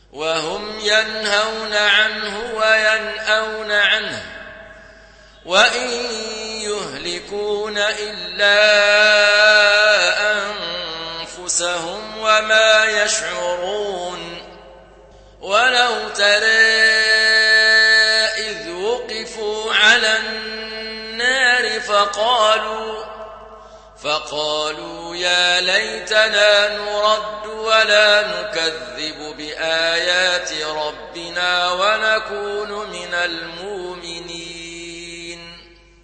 وهم ينهون عنه وينأون عنه وإن يهلكون إلا أنفسهم وما يشعرون ولو ترى إذ وقفوا على النار فقالوا يا ليتنا نرد ولا نكذب بآيات ربنا ونكون من المؤمنين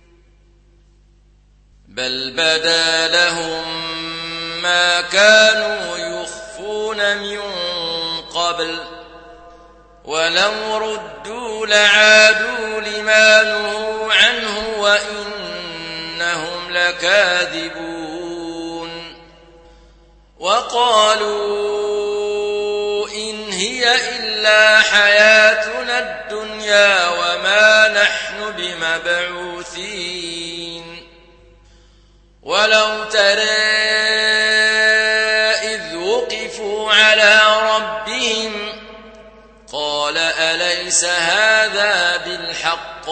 بل بدا لهم ما كانوا يخفون من قبل ولو ردوا لعادوا لما نهوا عنه وإنهم لكاذبون وقالوا إن هي إلا حياتنا الدنيا وما نحن بمبعوثين ولو ترى إذ وقفوا على ربهم قال أليس هذا بالحق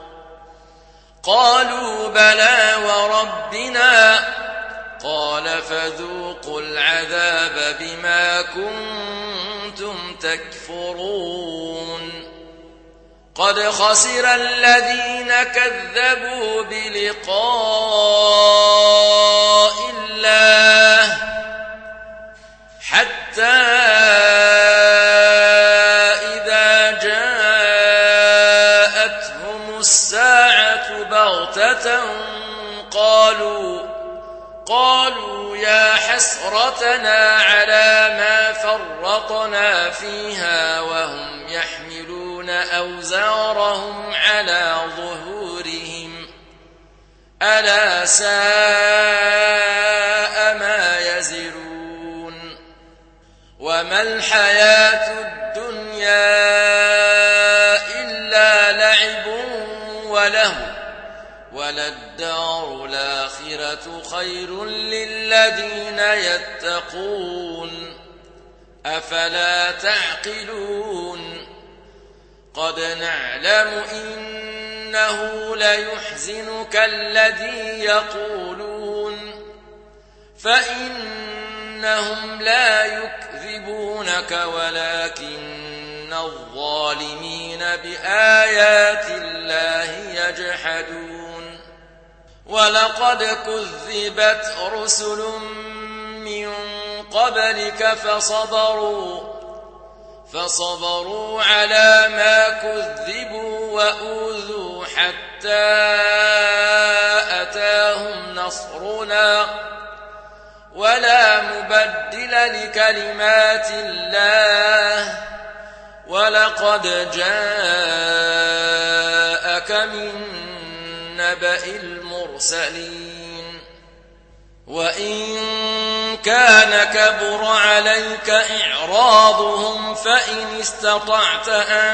قالوا بلى وربنا قال فذوقوا العذاب بما كنتم تكفرون قد خسر الذين كذبوا بلقاء الله حتى إذا جاءتهم الساعة بغتة قالوا يا حسرتنا على ما فرطنا فيها وهم يحملون أوزارهم على ظهورهم ألا ساء ما يزرون وما الحياة الدنيا إلا لعب وله وللدار الآخرة خير للذين يتقون أفلا تعقلون قد نعلم إنه ليحزنك الذي يقولون فإنهم لا يكذبونك ولكن الظالمين بآيات الله يجحدون ولقد كذبت رسل من قبلك فصبروا على ما كذبوا وأوذوا حتى أتاهم نصرنا ولا مبدل لكلمات الله ولقد جاءك من نبأ المرسلين وإن كان كبر عليك إعراضهم فإن استطعت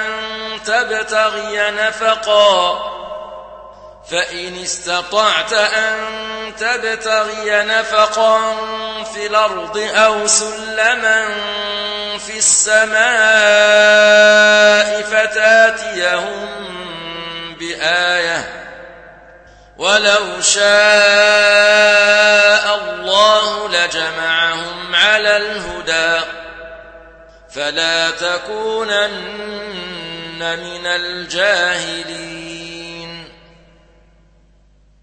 أن تبتغي نفقا في الأرض أو سلما في السماء فتاتيهم بآية ولو شاء الله لجمعهم على الهدى فلا تكونن من الجاهلين